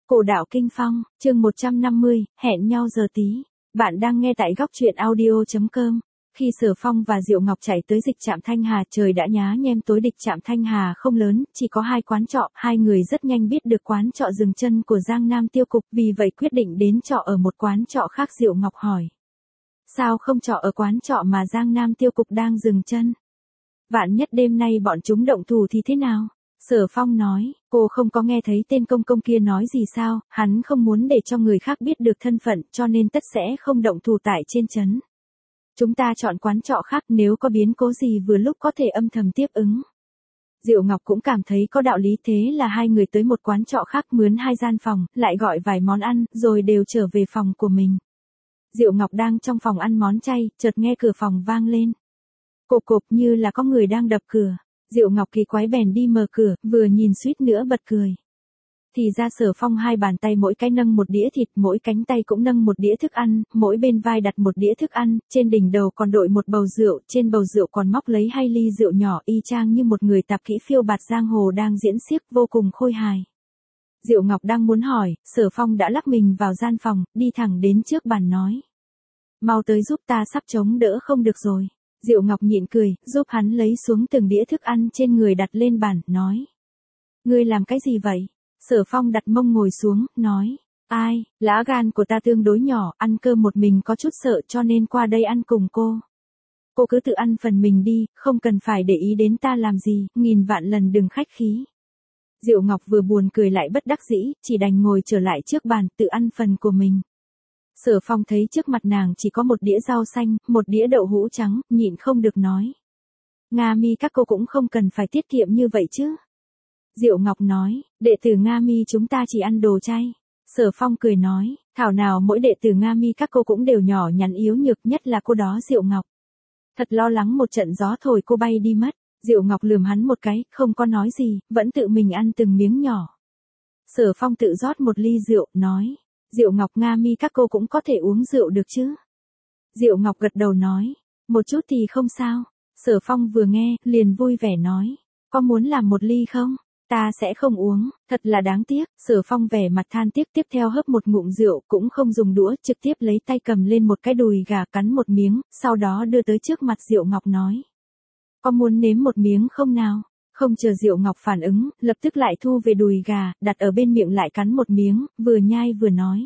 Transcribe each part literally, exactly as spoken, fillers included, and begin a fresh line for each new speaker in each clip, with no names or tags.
Cổ Đạo Kinh Phong, chương một trăm năm mươi, hẹn nhau giờ tí. Bạn đang nghe tại góc truyện audio chấm com. Khi Sở Phong và Diệu Ngọc chạy tới dịch trạm Thanh Hà, trời đã nhá nhem tối. Dịch trạm Thanh Hà không lớn, chỉ có hai quán trọ. Hai người rất nhanh biết được quán trọ dừng chân của Giang Nam Tiêu Cục, vì vậy quyết định đến trọ ở một quán trọ khác. Diệu Ngọc hỏi: sao không trọ ở quán trọ mà Giang Nam Tiêu Cục đang dừng chân? Vạn nhất đêm nay bọn chúng động thủ thì thế nào? Sở Phong nói: cô không có nghe thấy tên công công kia nói gì sao, hắn không muốn để cho người khác biết được thân phận, cho nên tất sẽ không động thủ tại trên trấn. Chúng ta chọn quán trọ khác, nếu có biến cố gì vừa lúc có thể âm thầm tiếp ứng. Diệu Ngọc cũng cảm thấy có đạo lý, thế là hai người tới một quán trọ khác, mướn hai gian phòng, lại gọi vài món ăn, rồi đều trở về phòng của mình. Diệu Ngọc đang trong phòng ăn món chay, chợt nghe cửa phòng vang lên. Cộp cộp, như là có người đang đập cửa. Diệu Ngọc kỳ quái bèn đi mở cửa, vừa nhìn suýt nữa bật cười. Thì ra Sở Phong hai bàn tay mỗi cái nâng một đĩa thịt, mỗi cánh tay cũng nâng một đĩa thức ăn, mỗi bên vai đặt một đĩa thức ăn, trên đỉnh đầu còn đội một bầu rượu, trên bầu rượu còn móc lấy hai ly rượu nhỏ, y chang như một người tạp kỹ phiêu bạt giang hồ đang diễn xiếc, vô cùng khôi hài. Diệu Ngọc đang muốn hỏi, Sở Phong đã lắc mình vào gian phòng, đi thẳng đến trước bàn nói: mau tới giúp ta, sắp chống đỡ không được rồi. Diệu Ngọc nhịn cười, giúp hắn lấy xuống từng đĩa thức ăn trên người đặt lên bàn, nói: ngươi làm cái gì vậy? Sở Phong đặt mông ngồi xuống, nói: ai, lá gan của ta tương đối nhỏ, ăn cơm một mình có chút sợ, cho nên qua đây ăn cùng cô. Cô cứ tự ăn phần mình đi, không cần phải để ý đến ta làm gì, nghìn vạn lần đừng khách khí. Diệu Ngọc vừa buồn cười lại bất đắc dĩ, chỉ đành ngồi trở lại trước bàn, tự ăn phần của mình. Sở Phong thấy trước mặt nàng chỉ có một đĩa rau xanh, một đĩa đậu hũ trắng, nhịn không được nói: Nga Mi các cô cũng không cần phải tiết kiệm như vậy chứ. Diệu Ngọc nói: đệ tử Nga Mi chúng ta chỉ ăn đồ chay. Sở Phong cười nói: thảo nào mỗi đệ tử Nga Mi các cô cũng đều nhỏ nhắn yếu nhược, nhất là cô đó Diệu Ngọc. Thật lo lắng một trận gió thổi cô bay đi mất. Diệu Ngọc lườm hắn một cái, không có nói gì, vẫn tự mình ăn từng miếng nhỏ. Sở Phong tự rót một ly rượu, nói: Diệu Ngọc, Nga Mi các cô cũng có thể uống rượu được chứ? Diệu Ngọc gật đầu nói: một chút thì không sao. Sở Phong vừa nghe, liền vui vẻ nói: có muốn làm một ly không? Ta sẽ không uống, thật là đáng tiếc. Sở Phong vẻ mặt than tiếc, tiếp theo hớp một ngụm rượu, cũng không dùng đũa, trực tiếp lấy tay cầm lên một cái đùi gà, cắn một miếng, sau đó đưa tới trước mặt Diệu Ngọc nói: có muốn nếm một miếng không nào? Không chờ Diệu Ngọc phản ứng, lập tức lại thu về đùi gà, đặt ở bên miệng lại cắn một miếng, vừa nhai vừa nói: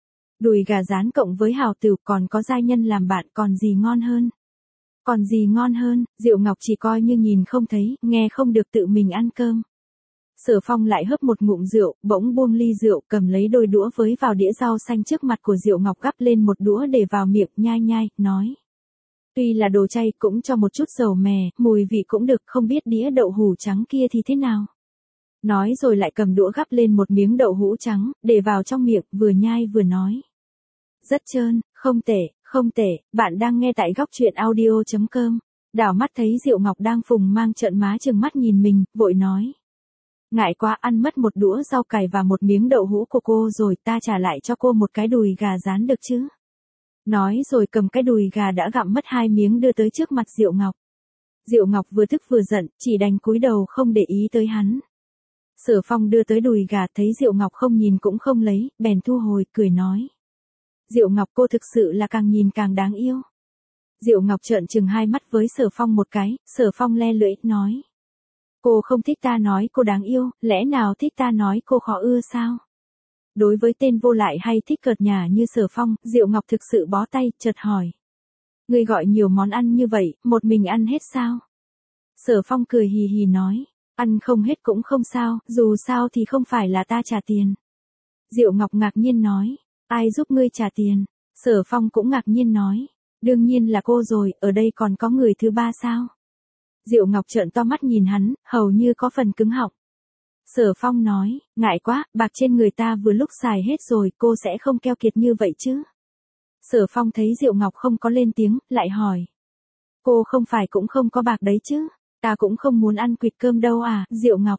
đùi gà rán cộng với hào tửu, còn có giai nhân làm bạn, còn gì ngon hơn? Còn gì ngon hơn? Diệu Ngọc chỉ coi như nhìn không thấy, nghe không được, tự mình ăn cơm. Sở Phong lại hớp một ngụm rượu, bỗng buông ly rượu, cầm lấy đôi đũa với vào đĩa rau xanh trước mặt của Diệu Ngọc, gắp lên một đũa để vào miệng, nhai nhai, nói: tuy là đồ chay, cũng cho một chút dầu mè, mùi vị cũng được, không biết đĩa đậu hũ trắng kia thì thế nào? Nói rồi lại cầm đũa gắp lên một miếng đậu hũ trắng, để vào trong miệng, vừa nhai vừa nói: rất trơn, không tệ, không tệ. Bạn đang nghe tại góc truyện audio chấm com. Đảo mắt thấy Diệu Ngọc đang phùng mang trợn má trừng mắt nhìn mình, vội nói: ngại quá, ăn mất một đũa rau cải và một miếng đậu hũ của cô rồi, ta trả lại cho cô một cái đùi gà rán được chứ? Nói rồi cầm cái đùi gà đã gặm mất hai miếng đưa tới trước mặt Diệu Ngọc. Diệu Ngọc vừa tức vừa giận, chỉ đành cúi đầu không để ý tới hắn. Sở Phong đưa tới đùi gà, thấy Diệu Ngọc không nhìn cũng không lấy, bèn thu hồi, cười nói: Diệu Ngọc, cô thực sự là càng nhìn càng đáng yêu. Diệu Ngọc trợn trừng hai mắt với Sở Phong một cái, Sở Phong le lưỡi, nói: cô không thích ta nói cô đáng yêu, lẽ nào thích ta nói cô khó ưa sao? Đối với tên vô lại hay thích cợt nhả như Sở Phong, Diệu Ngọc thực sự bó tay, chợt hỏi: ngươi gọi nhiều món ăn như vậy, một mình ăn hết sao? Sở Phong cười hì hì nói: ăn không hết cũng không sao, dù sao thì không phải là ta trả tiền. Diệu Ngọc ngạc nhiên nói: ai giúp ngươi trả tiền? Sở Phong cũng ngạc nhiên nói: đương nhiên là cô rồi, ở đây còn có người thứ ba sao? Diệu Ngọc trợn to mắt nhìn hắn, hầu như có phần cứng họng. Sở Phong nói: ngại quá, bạc trên người ta vừa lúc xài hết rồi, cô sẽ không keo kiệt như vậy chứ? Sở Phong thấy Diệu Ngọc không có lên tiếng, lại hỏi: cô không phải cũng không có bạc đấy chứ? Ta cũng không muốn ăn quỵt cơm đâu à? Diệu Ngọc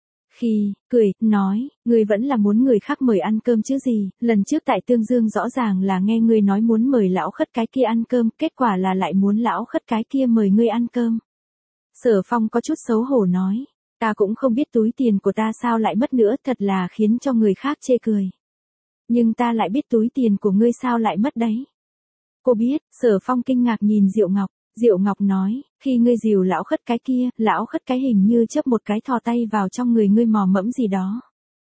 khi cười, nói: ngươi vẫn là muốn người khác mời ăn cơm chứ gì, lần trước tại Tương Dương rõ ràng là nghe ngươi nói muốn mời lão khất cái kia ăn cơm, kết quả là lại muốn lão khất cái kia mời ngươi ăn cơm. Sở Phong có chút xấu hổ nói: Ta cũng không biết túi tiền của ta sao lại mất nữa, thật là khiến cho người khác chê cười. Nhưng ta lại biết túi tiền của ngươi sao lại mất đấy. Cô biết. Sở Phong kinh ngạc nhìn Diệu Ngọc. Diệu Ngọc nói, khi ngươi dìu lão khất cái kia, lão khất cái hình như chớp một cái thò tay vào trong người ngươi mò mẫm gì đó.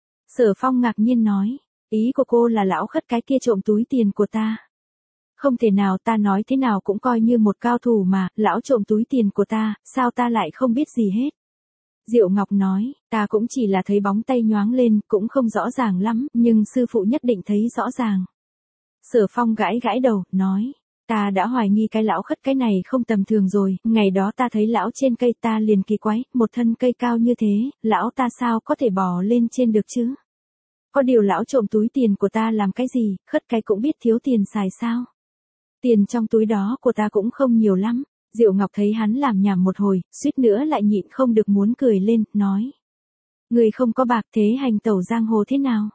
Sở Phong ngạc nhiên nói, ý của cô là lão khất cái kia trộm túi tiền của ta. Không thể nào, ta nói thế nào cũng coi như một cao thủ mà, lão trộm túi tiền của ta, sao ta lại không biết gì hết. Diệu Ngọc nói, ta cũng chỉ là thấy bóng tay nhoáng lên, cũng không rõ ràng lắm, nhưng sư phụ nhất định thấy rõ ràng. Sở Phong gãi gãi đầu, nói, ta đã hoài nghi cái lão khất cái này không tầm thường rồi, ngày đó ta thấy lão trên cây ta liền kỳ quái, một thân cây cao như thế, lão ta sao có thể bò lên trên được chứ? Có điều lão trộm túi tiền của ta làm cái gì, khất cái cũng biết thiếu tiền xài sao? Tiền trong túi đó của ta cũng không nhiều lắm. Diệu Ngọc thấy hắn làm nhảm một hồi, suýt nữa lại nhịn không được muốn cười lên, nói. Người không có bạc thế hành tẩu giang hồ thế nào?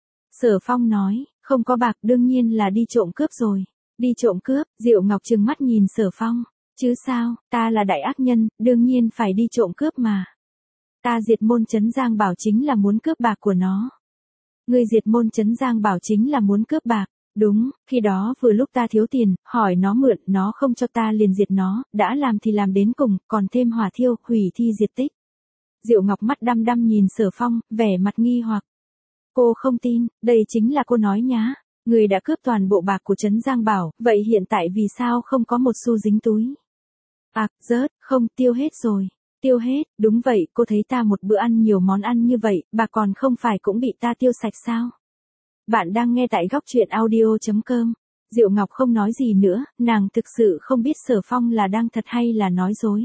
Sở Phong nói, không có bạc đương nhiên là đi trộm cướp rồi. Đi trộm cướp, Diệu Ngọc trừng mắt nhìn Sở Phong. Chứ sao, ta là đại ác nhân, đương nhiên phải đi trộm cướp mà. Ta diệt môn trấn Giang Bảo chính là muốn cướp bạc của nó. Người diệt môn trấn Giang Bảo chính là muốn cướp bạc. Đúng, khi đó vừa lúc ta thiếu tiền, hỏi nó mượn, nó không cho ta liền diệt nó, đã làm thì làm đến cùng, còn thêm hỏa thiêu, hủy thi diệt tích. Diệu Ngọc mắt đăm đăm nhìn Sở Phong, vẻ mặt nghi hoặc. Cô không tin, đây chính là cô nói nhá. Người đã cướp toàn bộ bạc của trấn Giang Bảo, vậy hiện tại vì sao không có một xu dính túi? À, rớt, không, tiêu hết rồi. Tiêu hết, đúng vậy, cô thấy ta một bữa ăn nhiều món ăn như vậy, bà còn không phải cũng bị ta tiêu sạch sao? Bạn đang nghe tại góc truyện audio chấm com. Diệu Ngọc không nói gì nữa, nàng thực sự không biết Sở Phong là đang thật hay là nói dối.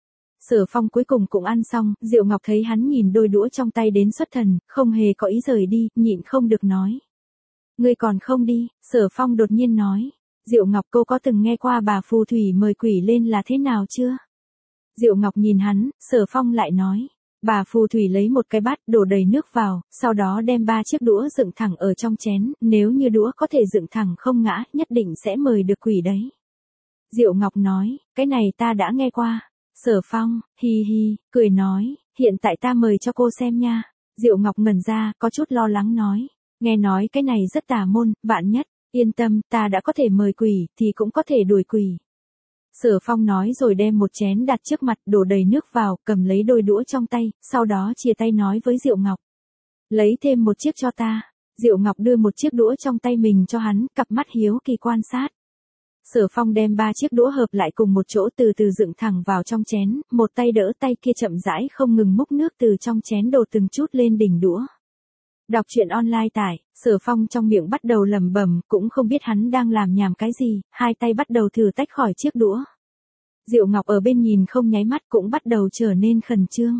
Sở Phong cuối cùng cũng ăn xong, Diệu Ngọc thấy hắn nhìn đôi đũa trong tay đến xuất thần, không hề có ý rời đi, nhịn không được nói. Ngươi còn không đi, Sở Phong đột nhiên nói. Diệu Ngọc, cô có từng nghe qua bà phù thủy mời quỷ lên là thế nào chưa? Diệu Ngọc nhìn hắn, Sở Phong lại nói. Bà phù thủy lấy một cái bát đổ đầy nước vào, sau đó đem ba chiếc đũa dựng thẳng ở trong chén, nếu như đũa có thể dựng thẳng không ngã, nhất định sẽ mời được quỷ đấy. Diệu Ngọc nói, cái này ta đã nghe qua. Sở Phong, hi hi, cười nói, hiện tại ta mời cho cô xem nha. Diệu Ngọc ngẩn ra, có chút lo lắng nói, nghe nói cái này rất tà môn, vạn nhất, yên tâm, ta đã có thể mời quỷ, thì cũng có thể đuổi quỷ. Sở Phong nói rồi đem một chén đặt trước mặt, đổ đầy nước vào, cầm lấy đôi đũa trong tay, sau đó chia tay nói với Diệu Ngọc. Lấy thêm một chiếc cho ta. Diệu Ngọc đưa một chiếc đũa trong tay mình cho hắn, cặp mắt hiếu kỳ quan sát. Sở Phong đem ba chiếc đũa hợp lại cùng một chỗ từ từ dựng thẳng vào trong chén, một tay đỡ tay kia chậm rãi không ngừng múc nước từ trong chén đổ từng chút lên đỉnh đũa. Đọc truyện online tải, Sở Phong trong miệng bắt đầu lẩm bẩm, cũng không biết hắn đang làm nhảm cái gì, hai tay bắt đầu thử tách khỏi chiếc đũa. Diệu Ngọc ở bên nhìn không nháy mắt cũng bắt đầu trở nên khẩn trương.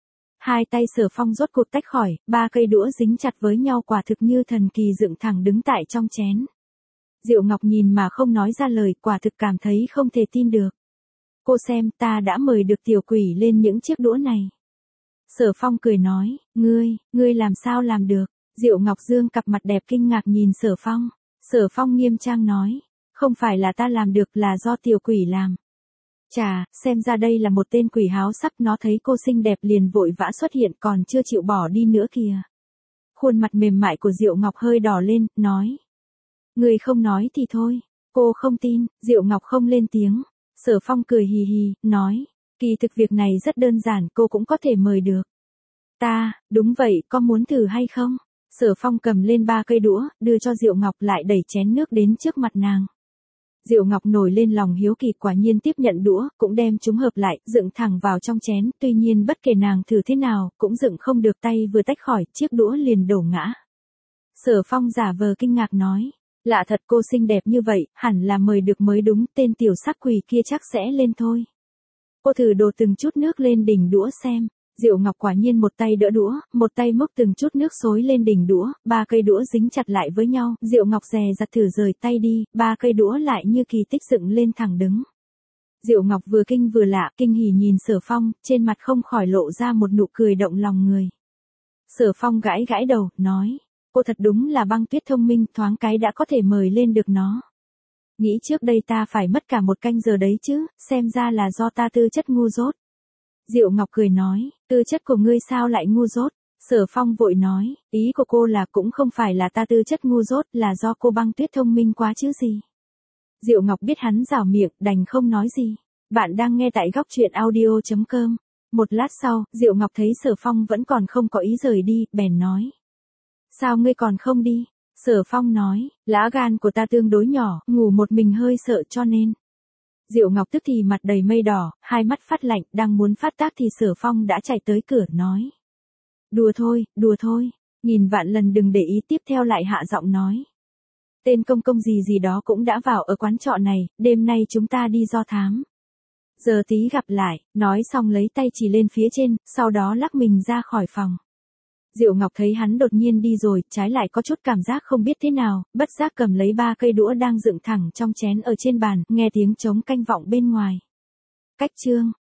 Hai tay Sở Phong rốt cuộc tách khỏi, ba cây đũa dính chặt với nhau quả thực như thần kỳ dựng thẳng đứng tại trong chén. Diệu Ngọc nhìn mà không nói ra lời, quả thực cảm thấy không thể tin được. Cô xem, ta đã mời được tiểu quỷ lên những chiếc đũa này. Sở Phong cười nói, ngươi, ngươi làm sao làm được? Diệu Ngọc dương cặp mặt đẹp kinh ngạc nhìn Sở Phong. Sở Phong nghiêm trang nói, không phải là ta làm được, là do tiểu quỷ làm. Chà, xem ra đây là một tên quỷ háo sắc, nó thấy cô xinh đẹp liền vội vã xuất hiện, còn chưa chịu bỏ đi nữa kìa. Khuôn mặt mềm mại của Diệu Ngọc hơi đỏ lên, nói. Người không nói thì thôi, cô không tin. Diệu Ngọc không lên tiếng. Sở Phong cười hì hì, nói, kỳ thực việc này rất đơn giản, cô cũng có thể mời được. Ta, đúng vậy, có muốn thử hay không? Sở Phong cầm lên ba cây đũa, đưa cho Diệu Ngọc, lại đẩy chén nước đến trước mặt nàng. Diệu Ngọc nổi lên lòng hiếu kỳ, quả nhiên tiếp nhận đũa, cũng đem chúng hợp lại, dựng thẳng vào trong chén, tuy nhiên bất kể nàng thử thế nào, cũng dựng không được, tay vừa tách khỏi, chiếc đũa liền đổ ngã. Sở Phong giả vờ kinh ngạc nói, lạ thật, cô xinh đẹp như vậy, hẳn là mời được mới đúng, tên tiểu sắc quỷ kia chắc sẽ lên thôi. Cô thử đổ từng chút nước lên đỉnh đũa xem. Diệu Ngọc quả nhiên một tay đỡ đũa, một tay múc từng chút nước xối lên đỉnh đũa, ba cây đũa dính chặt lại với nhau, Diệu Ngọc dè dặt thử rời tay đi, ba cây đũa lại như kỳ tích dựng lên thẳng đứng. Diệu Ngọc vừa kinh vừa lạ, kinh hỉ nhìn Sở Phong, trên mặt không khỏi lộ ra một nụ cười động lòng người. Sở Phong gãi gãi đầu, nói, cô thật đúng là băng tuyết thông minh, thoáng cái đã có thể mời lên được nó. Nghĩ trước đây ta phải mất cả một canh giờ đấy chứ, xem ra là do ta tư chất ngu dốt. Diệu Ngọc cười nói, tư chất của ngươi sao lại ngu dốt? Sở Phong vội nói, ý của cô là cũng không phải là ta tư chất ngu dốt, là do cô Băng Tuyết thông minh quá chứ gì. Diệu Ngọc biết hắn giảo miệng, đành không nói gì. Bạn đang nghe tại góc truyện audio chấm com. Một lát sau, Diệu Ngọc thấy Sở Phong vẫn còn không có ý rời đi, bèn nói. Sao ngươi còn không đi? Sở Phong nói, lá gan của ta tương đối nhỏ, ngủ một mình hơi sợ cho nên. Diệu Ngọc tức thì mặt đầy mây đỏ, hai mắt phát lạnh, đang muốn phát tác thì Sở Phong đã chạy tới cửa nói. Đùa thôi, đùa thôi, nghìn vạn lần đừng để ý. Tiếp theo lại hạ giọng nói. Tên công công gì gì đó cũng đã vào ở quán trọ này, đêm nay chúng ta đi do thám. Giờ tí gặp lại, nói xong lấy tay chỉ lên phía trên, sau đó lắc mình ra khỏi phòng. Diệu Ngọc thấy hắn đột nhiên đi rồi, trái lại có chút cảm giác không biết thế nào, bất giác cầm lấy ba cây đũa đang dựng thẳng trong chén ở trên bàn, nghe tiếng trống canh vọng bên ngoài. Cách chương